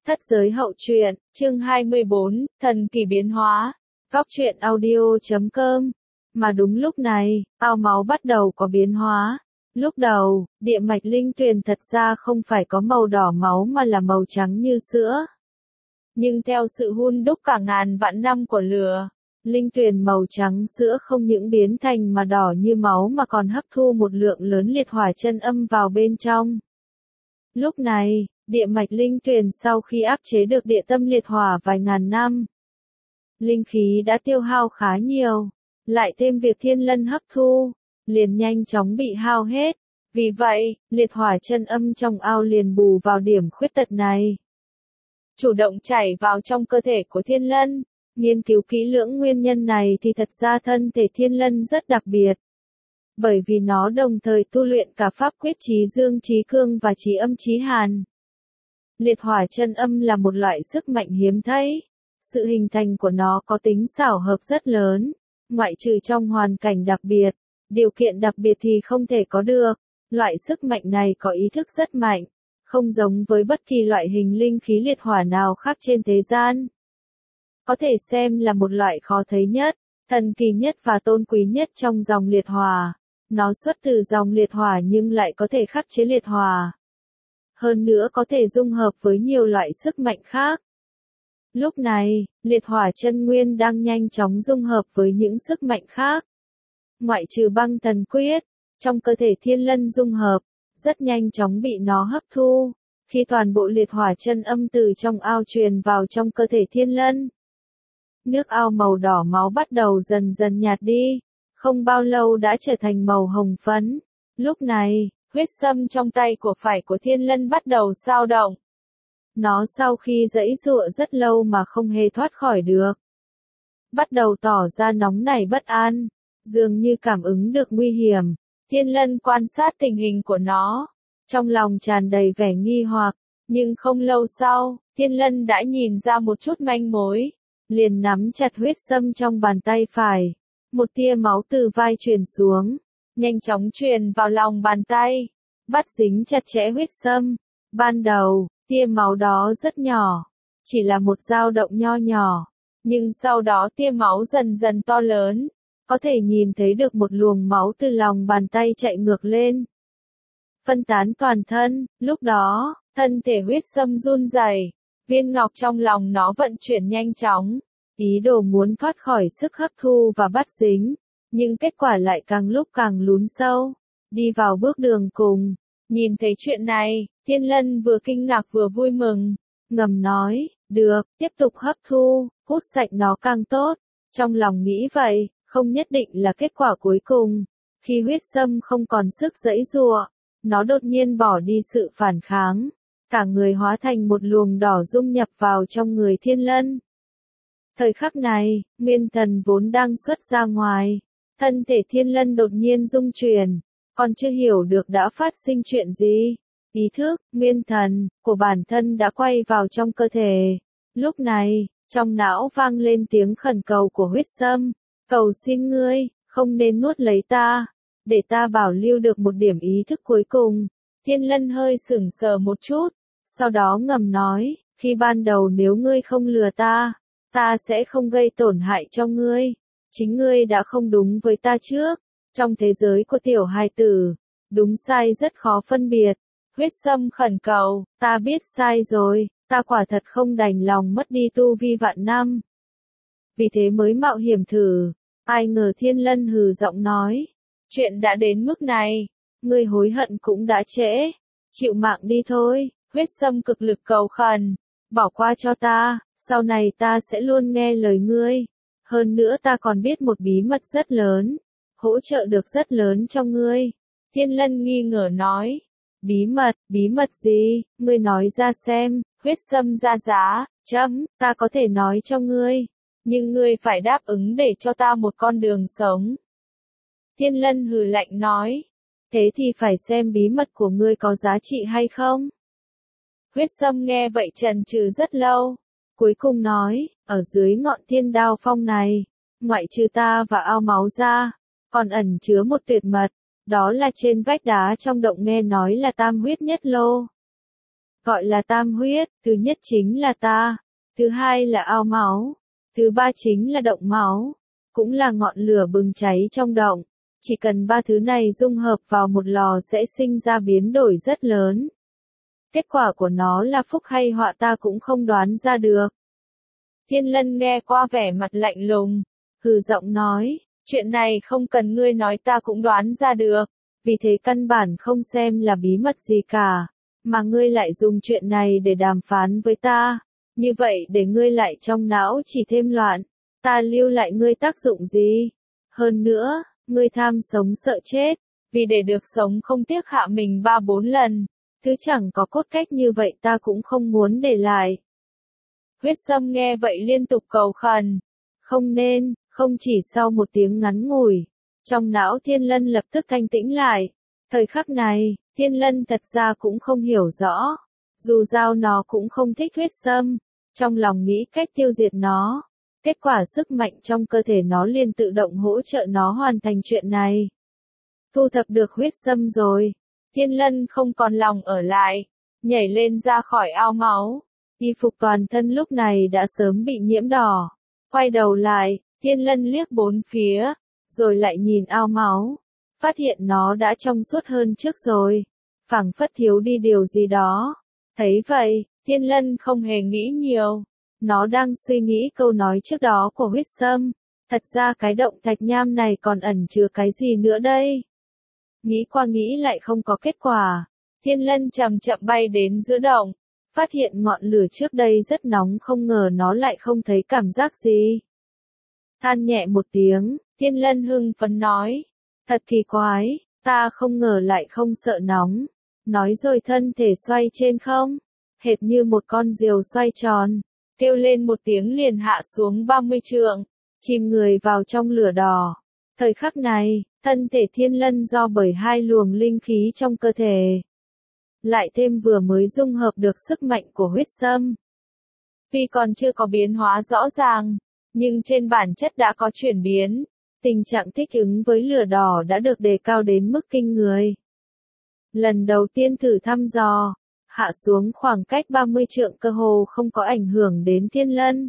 Thất giới hậu truyện, chương 24, thần kỳ biến hóa. Góc truyện audio.com. Mà đúng lúc này, ao máu bắt đầu có biến hóa. Lúc đầu, địa mạch linh tuyền thật ra không phải có màu đỏ máu mà là màu trắng như sữa. Nhưng theo sự hun đúc cả ngàn vạn năm của lửa, linh tuyền màu trắng sữa không những biến thành mà đỏ như máu mà còn hấp thu một lượng lớn liệt hỏa chân âm vào bên trong. Lúc này, địa mạch linh tuyền sau khi áp chế được địa tâm liệt hỏa vài ngàn năm, linh khí đã tiêu hao khá nhiều, lại thêm việc thiên lân hấp thu, liền nhanh chóng bị hao hết. Vì vậy, liệt hỏa chân âm trong ao liền bù vào điểm khuyết tật này. Chủ động chảy vào trong cơ thể của thiên lân, nghiên cứu kỹ lưỡng nguyên nhân này thì thật ra thân thể thiên lân rất đặc biệt. Bởi vì nó đồng thời tu luyện cả pháp quyết trí dương trí cương và trí âm trí hàn. Liệt hỏa chân âm là một loại sức mạnh hiếm thấy. Sự hình thành của nó có tính xảo hợp rất lớn, ngoại trừ trong hoàn cảnh đặc biệt, điều kiện đặc biệt thì không thể có được. Loại sức mạnh này có ý thức rất mạnh, không giống với bất kỳ loại hình linh khí liệt hỏa nào khác trên thế gian. Có thể xem là một loại khó thấy nhất, thần kỳ nhất và tôn quý nhất trong dòng liệt hỏa. Nó xuất từ dòng liệt hỏa nhưng lại có thể khắc chế liệt hỏa. Hơn nữa có thể dung hợp với nhiều loại sức mạnh khác. Lúc này, liệt hỏa chân nguyên đang nhanh chóng dung hợp với những sức mạnh khác. Ngoại trừ băng thần quyết, trong cơ thể thiên lân dung hợp, rất nhanh chóng bị nó hấp thu. Khi toàn bộ liệt hỏa chân âm từ trong ao truyền vào trong cơ thể thiên lân, nước ao màu đỏ máu bắt đầu dần dần nhạt đi. Không bao lâu đã trở thành màu hồng phấn. Lúc này, huyết sâm trong tay của phải của thiên lân bắt đầu dao động. Nó sau khi giãy giụa rất lâu mà không hề thoát khỏi được, bắt đầu tỏ ra nóng nảy bất an, dường như cảm ứng được nguy hiểm. Thiên lân quan sát tình hình của nó, trong lòng tràn đầy vẻ nghi hoặc, nhưng không lâu sau, thiên lân đã nhìn ra một chút manh mối, liền nắm chặt huyết sâm trong bàn tay phải. Một tia máu từ vai truyền xuống, nhanh chóng truyền vào lòng bàn tay, bắt dính chặt chẽ huyết sâm. Ban đầu, tia máu đó rất nhỏ, chỉ là một dao động nho nhỏ, nhưng sau đó tia máu dần dần to lớn, có thể nhìn thấy được một luồng máu từ lòng bàn tay chạy ngược lên, phân tán toàn thân. Lúc đó, thân thể huyết sâm run rẩy, viên ngọc trong lòng nó vận chuyển nhanh chóng, ý đồ muốn thoát khỏi sức hấp thu và bắt dính, nhưng kết quả lại càng lúc càng lún sâu, đi vào bước đường cùng. Nhìn thấy chuyện này, thiên lân vừa kinh ngạc vừa vui mừng, ngầm nói, được, tiếp tục hấp thu, hút sạch nó càng tốt. Trong lòng nghĩ vậy, không nhất định là kết quả cuối cùng. Khi huyết sâm không còn sức giãy giụa, nó đột nhiên bỏ đi sự phản kháng, cả người hóa thành một luồng đỏ dung nhập vào trong người thiên lân. Thời khắc này, nguyên thần vốn đang xuất ra ngoài, thân thể thiên lân đột nhiên rung chuyển, còn chưa hiểu được đã phát sinh chuyện gì. Ý thức, nguyên thần, của bản thân đã quay vào trong cơ thể. Lúc này, trong não vang lên tiếng khẩn cầu của huyết sâm, cầu xin ngươi, không nên nuốt lấy ta, để ta bảo lưu được một điểm ý thức cuối cùng. Thiên lân hơi sững sờ một chút, sau đó ngầm nói, khi ban đầu nếu ngươi không lừa ta, ta sẽ không gây tổn hại cho ngươi. Chính ngươi đã không đúng với ta trước. Trong thế giới của tiểu hài tử, đúng sai rất khó phân biệt. Huyết sâm khẩn cầu, ta biết sai rồi, ta quả thật không đành lòng mất đi tu vi vạn năm. Vì thế mới mạo hiểm thử. Ai ngờ thiên lân hừ giọng nói, chuyện đã đến mức này, ngươi hối hận cũng đã trễ, chịu mạng đi thôi. Huyết sâm cực lực cầu khẩn, bỏ qua cho ta, sau này ta sẽ luôn nghe lời ngươi. Hơn nữa ta còn biết một bí mật rất lớn, hỗ trợ được rất lớn cho ngươi. Thiên lân nghi ngờ nói, bí mật gì, ngươi nói ra xem. Huyết sâm ra giá, ta có thể nói cho ngươi, nhưng ngươi phải đáp ứng để cho ta một con đường sống. Thiên lân hừ lạnh nói, thế thì phải xem bí mật của ngươi có giá trị hay không. Huyết sâm nghe vậy chần chừ rất lâu, cuối cùng nói, ở dưới ngọn thiên đao phong này, ngoại trừ ta và ao máu ra, còn ẩn chứa một tuyệt mật, đó là trên vách đá trong động nghe nói là tam huyết nhất lô. gọi là tam huyết, thứ nhất chính là ta, thứ hai là ao máu, thứ ba chính là động máu, cũng là ngọn lửa bừng cháy trong động. Chỉ cần ba thứ này dung hợp vào một lò sẽ sinh ra biến đổi rất lớn. Kết quả của nó là phúc hay họa ta cũng không đoán ra được. Thiên Lân nghe qua vẻ mặt lạnh lùng, hừ giọng nói, chuyện này không cần ngươi nói ta cũng đoán ra được, vì thế căn bản không xem là bí mật gì cả, mà ngươi lại dùng chuyện này để đàm phán với ta, như vậy để ngươi lại trong não chỉ thêm loạn, ta lưu lại ngươi tác dụng gì? Hơn nữa, ngươi tham sống sợ chết, vì để được sống không tiếc hạ mình 3-4 lần, thứ chẳng có cốt cách như vậy ta cũng không muốn để lại. Huyết Sâm nghe vậy liên tục cầu khẩn, không nên, không chỉ sau một tiếng ngắn ngủi, trong não Thiên Lân lập tức thanh tĩnh lại. Thời khắc này, Thiên Lân thật ra cũng không hiểu rõ, dù sao nó cũng không thích Huyết Sâm, trong lòng nghĩ cách tiêu diệt nó. Kết quả sức mạnh trong cơ thể nó liền tự động hỗ trợ nó hoàn thành chuyện này. Thu thập được Huyết Sâm rồi, Thiên Lân không còn lòng ở lại, nhảy lên ra khỏi ao máu. Y phục toàn thân lúc này đã sớm bị nhiễm đỏ. Quay đầu lại, Thiên Lân liếc bốn phía, rồi lại nhìn ao máu, phát hiện nó đã trong suốt hơn trước rồi, phảng phất thiếu đi điều gì đó. Thấy vậy, Thiên Lân không hề nghĩ nhiều. Nó đang suy nghĩ câu nói trước đó của Huyết Sâm, thật ra cái động thạch nham này còn ẩn chứa cái gì nữa đây? Nghĩ qua nghĩ lại không có kết quả, Thiên Lân chậm chậm bay đến giữa động, phát hiện ngọn lửa trước đây rất nóng không ngờ nó lại không thấy cảm giác gì. Than nhẹ một tiếng, Thiên Lân hưng phấn nói, thật kỳ quái, ta không ngờ lại không sợ nóng, nói rồi thân thể xoay trên không, hệt như một con diều xoay tròn. Kêu lên một tiếng liền hạ xuống 30 trượng, chìm người vào trong lửa đỏ. Thời khắc này, thân thể Thiên Lân do bởi hai luồng linh khí trong cơ thể, lại thêm vừa mới dung hợp được sức mạnh của Huyết Sâm. Tuy còn chưa có biến hóa rõ ràng, nhưng trên bản chất đã có chuyển biến, tình trạng thích ứng với lửa đỏ đã được đề cao đến mức kinh người. Lần đầu tiên thử thăm dò, hạ xuống khoảng cách 30 trượng cơ hồ không có ảnh hưởng đến Thiên Lân.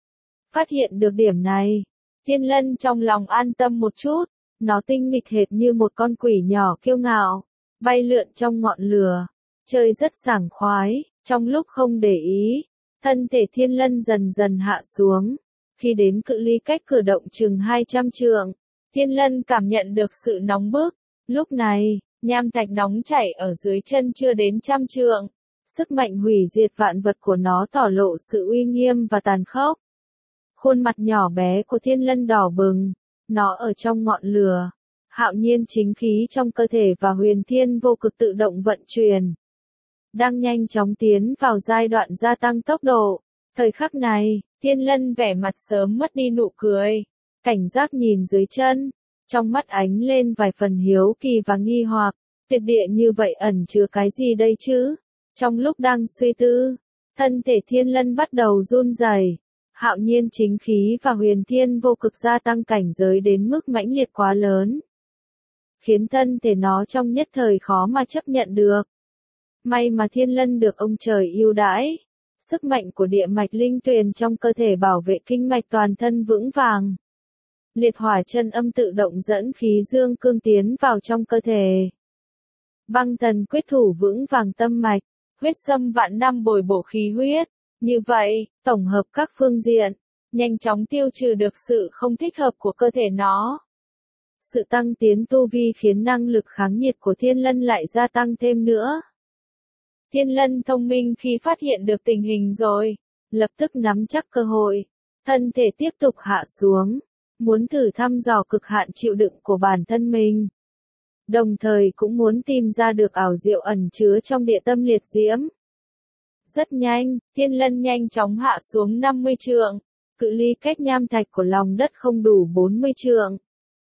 Phát hiện được điểm này, Thiên Lân trong lòng an tâm một chút, nó tinh nghịch hệt như một con quỷ nhỏ kiêu ngạo, bay lượn trong ngọn lửa, chơi rất sảng khoái, trong lúc không để ý, thân thể Thiên Lân dần dần hạ xuống, khi đến cự ly cách cửa động chừng 200 trượng, Thiên Lân cảm nhận được sự nóng bức, lúc này, nham thạch nóng chảy ở dưới chân chưa đến 100 trượng, sức mạnh hủy diệt vạn vật của nó tỏ lộ sự uy nghiêm và tàn khốc. Khuôn mặt nhỏ bé của Thiên Lân đỏ bừng, nó ở trong ngọn lửa, hạo nhiên chính khí trong cơ thể và huyền thiên vô cực tự động vận chuyển, đang nhanh chóng tiến vào giai đoạn gia tăng tốc độ. Thời khắc này, Thiên Lân vẻ mặt sớm mất đi nụ cười, cảnh giác nhìn dưới chân, trong mắt ánh lên vài phần hiếu kỳ và nghi hoặc, tuyệt địa như vậy ẩn chứa cái gì đây chứ? Trong lúc đang suy tư, thân thể Thiên Lân bắt đầu run rẩy, hạo nhiên chính khí và huyền thiên vô cực gia tăng cảnh giới đến mức mãnh liệt quá lớn, khiến thân thể nó trong nhất thời khó mà chấp nhận được. May mà Thiên Lân được ông trời ưu đãi, sức mạnh của địa mạch linh tuyền trong cơ thể bảo vệ kinh mạch toàn thân vững vàng. Liệt hỏa chân âm tự động dẫn khí dương cương tiến vào trong cơ thể. Băng thần quyết thủ vững vàng tâm mạch, Huyết Sâm vạn năm bồi bổ khí huyết. Như vậy, tổng hợp các phương diện, nhanh chóng tiêu trừ được sự không thích hợp của cơ thể nó. Sự tăng tiến tu vi khiến năng lực kháng nhiệt của Thiên Lân lại gia tăng thêm nữa. Thiên Lân thông minh khi phát hiện được tình hình rồi, lập tức nắm chắc cơ hội, thân thể tiếp tục hạ xuống, muốn thử thăm dò cực hạn chịu đựng của bản thân mình. Đồng thời cũng muốn tìm ra được ảo diệu ẩn chứa trong địa tâm liệt diễm. Rất nhanh, Thiên Lân nhanh chóng hạ xuống 50 trượng, cự ly cách nham thạch của lòng đất không đủ 40 trượng.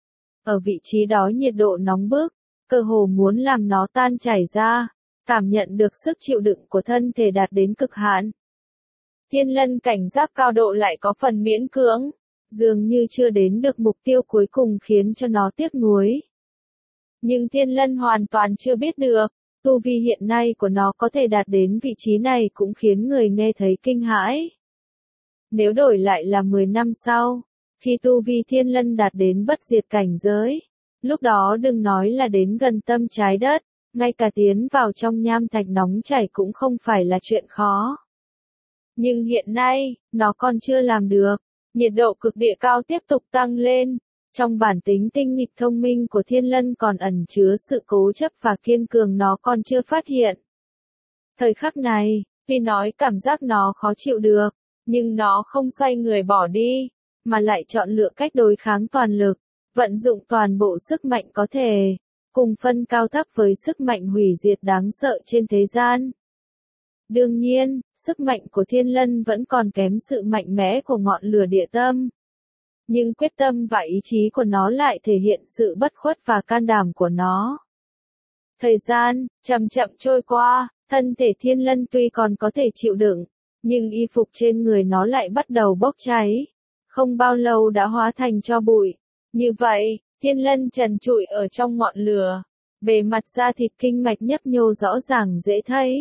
Ở vị trí đó nhiệt độ nóng bức, cơ hồ muốn làm nó tan chảy ra, cảm nhận được sức chịu đựng của thân thể đạt đến cực hạn. Thiên Lân cảnh giác cao độ lại có phần miễn cưỡng, dường như chưa đến được mục tiêu cuối cùng khiến cho nó tiếc nuối. Nhưng Thiên Lân hoàn toàn chưa biết được, tu vi hiện nay của nó có thể đạt đến vị trí này cũng khiến người nghe thấy kinh hãi. Nếu đổi lại là 10 năm sau, khi tu vi thiên lân đạt đến bất diệt cảnh giới, lúc đó đừng nói là đến gần tâm trái đất, ngay cả tiến vào trong nham thạch nóng chảy cũng không phải là chuyện khó. Nhưng hiện nay, nó còn chưa làm được, nhiệt độ cực địa cao tiếp tục tăng lên, trong bản tính tinh nghịch thông minh của thiên lân còn ẩn chứa sự cố chấp và kiên cường nó còn chưa phát hiện. Thời khắc này, tuy nói cảm giác nó khó chịu được, nhưng nó không xoay người bỏ đi, mà lại chọn lựa cách đối kháng toàn lực, vận dụng toàn bộ sức mạnh có thể, cùng phân cao thấp với sức mạnh hủy diệt đáng sợ trên thế gian. Đương nhiên, sức mạnh của thiên lân vẫn còn kém sự mạnh mẽ của ngọn lửa địa tâm. Nhưng quyết tâm và ý chí của nó lại thể hiện sự bất khuất và can đảm của nó. Thời gian, chậm chậm trôi qua, thân thể thiên lân tuy còn có thể chịu đựng, nhưng y phục trên người nó lại bắt đầu bốc cháy. Không bao lâu đã hóa thành tro bụi. Như vậy, thiên lân trần trụi ở trong ngọn lửa. Bề mặt da thịt kinh mạch nhấp nhô rõ ràng dễ thấy.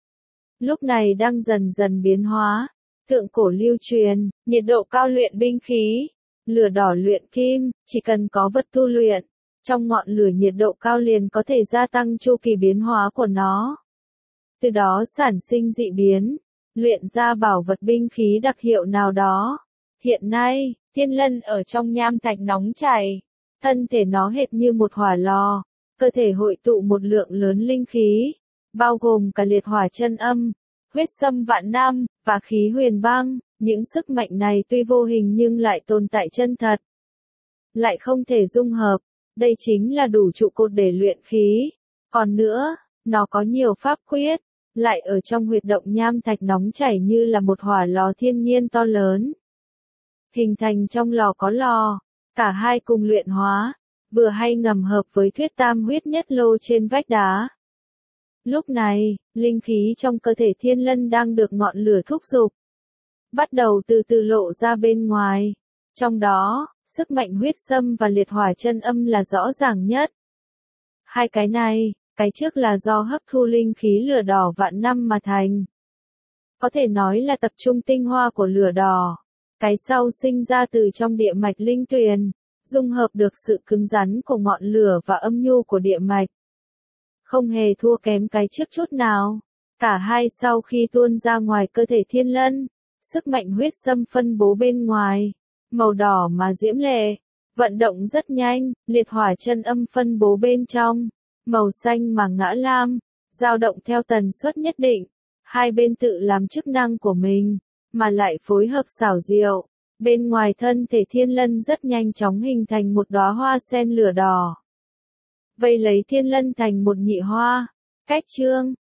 Lúc này đang dần dần biến hóa. Thượng cổ lưu truyền, nhiệt độ cao luyện binh khí. Lửa đỏ luyện kim, chỉ cần có vật tu luyện. Trong ngọn lửa nhiệt độ cao liền có thể gia tăng chu kỳ biến hóa của nó. Từ đó sản sinh dị biến. Luyện ra bảo vật binh khí đặc hiệu nào đó. Hiện nay, thiên lân ở trong nham thạch nóng chảy. Thân thể nó hệt như một hỏa lò. Cơ thể hội tụ một lượng lớn linh khí. Bao gồm cả liệt hỏa chân âm, huyết xâm vạn nam, và khí huyền băng. Những sức mạnh này tuy vô hình nhưng lại tồn tại chân thật. Lại không thể dung hợp. Đây chính là đủ trụ cột để luyện khí. Còn nữa, nó có nhiều pháp quyết. Lại ở trong huyệt động nham thạch nóng chảy như là một hỏa lò thiên nhiên to lớn. Hình thành trong lò có lò, cả hai cùng luyện hóa, vừa hay ngầm hợp với thuyết tam huyết nhất lô trên vách đá. Lúc này, linh khí trong cơ thể thiên lân đang được ngọn lửa thúc giục. Bắt đầu từ từ lộ ra bên ngoài. Trong đó, sức mạnh huyết xâm và liệt hỏa chân âm là rõ ràng nhất. Hai cái này, cái trước là do hấp thu linh khí lửa đỏ vạn năm mà thành. Có thể nói là tập trung tinh hoa của lửa đỏ. Cái sau sinh ra từ trong địa mạch linh tuyền, dung hợp được sự cứng rắn của ngọn lửa và âm nhu của địa mạch. Không hề thua kém cái trước chút nào. Cả hai sau khi tuôn ra ngoài cơ thể thiên lân, sức mạnh huyết xâm phân bố bên ngoài, màu đỏ mà diễm lệ, vận động rất nhanh, liệt hỏa chân âm phân bố bên trong, màu xanh mà ngã lam, dao động theo tần suất nhất định, hai bên tự làm chức năng của mình, mà lại phối hợp xảo diệu. Bên ngoài thân thể thiên lân rất nhanh chóng hình thành một đóa hoa sen lửa đỏ. Vây lấy thiên lân thành một nhị hoa. Cách chương